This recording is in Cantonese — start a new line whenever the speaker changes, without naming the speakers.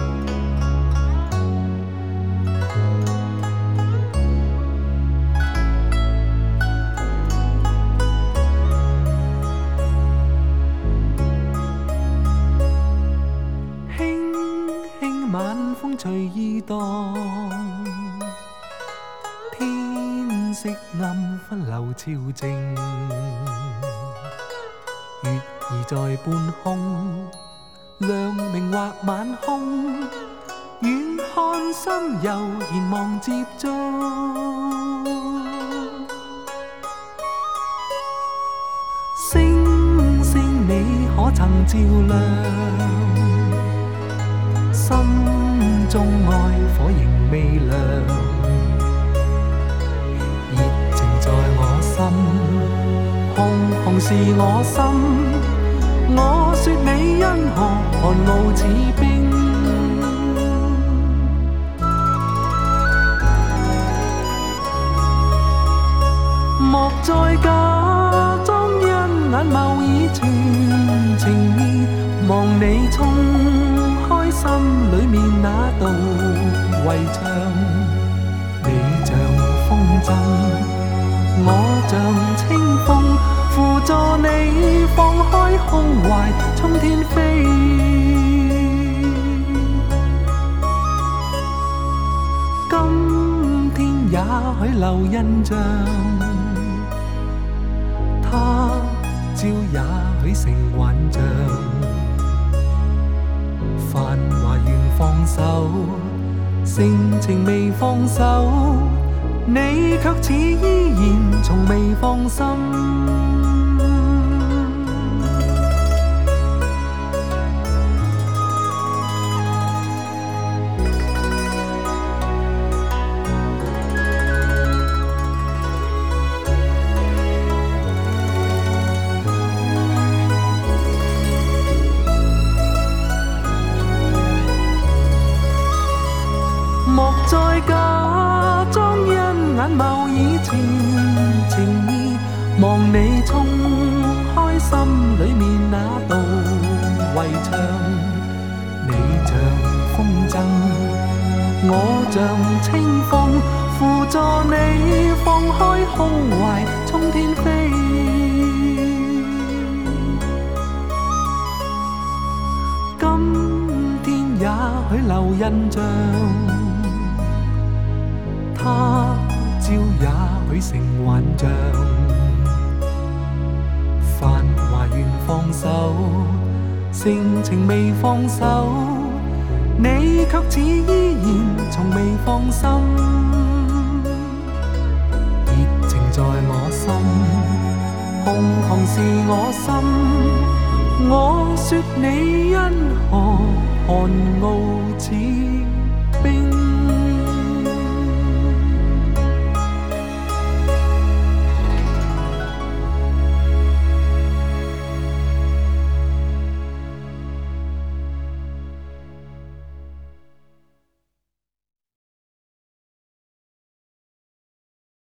晚风随意荡，天色暗分流潮静，月儿在半空，亮明或晚空，远看心悠然望接觸。星星你可曾照亮？心中愛火仍未亮，熱情在我心，紅紅是我心。我說你因何寒傲似冰？莫再假裝因眼眸已全情意，望你衝開心裏面那道圍牆。你像風箏，我像清風，扶助你放開胸懷，衝天飛。今天也許留印象，他朝也許成幻象。繁華願放手，性情未放手，你卻似依然從未放心。莫再假裝因眼眸已全情意，望你衝開心裏面那道圍牆。你像風箏，我像清風，扶助你放開胸懷，衝天飛。今天也許留印象，他朝也許成幻象。繁華願放手，性情未放手，你卻似依然從未放心。熱情在我心，紅紅是我心。我說你因何寒傲似冰？